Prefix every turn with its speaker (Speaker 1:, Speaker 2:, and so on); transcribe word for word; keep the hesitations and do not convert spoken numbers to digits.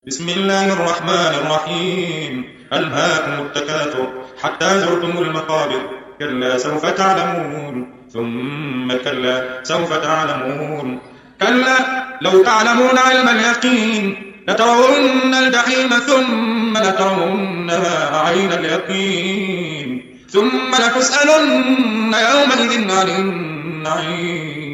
Speaker 1: بسم الله الرحمن الرحيم. ألهاكم التكاثر حتى زرتم المقابر. كلا سوف تعلمون ثم كلا سوف تعلمون. كلا لو تعلمون علم اليقين لترون الجحيم ثم لترونها عين اليقين ثم لتسألن يومئذ عن النعيم.